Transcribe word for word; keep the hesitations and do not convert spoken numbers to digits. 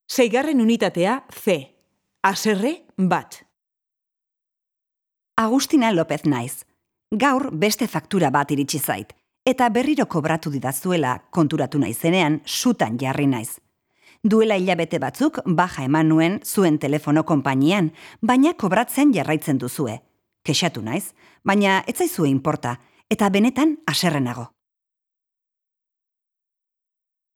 Seigarren unitatea C. Haserre bat. Agustina López naiz. Gaur beste faktura bat iritsi zait, eta berriro kobratu didazuela konturatu naizenean sutan jarri naiz. Duela hilabete batzuk baja eman nuen zuen telefono konpainian, baina kobratzen jarraitzen duzue. Kexatu naiz, baina ez zaizue inporta, eta benetan haserre nago.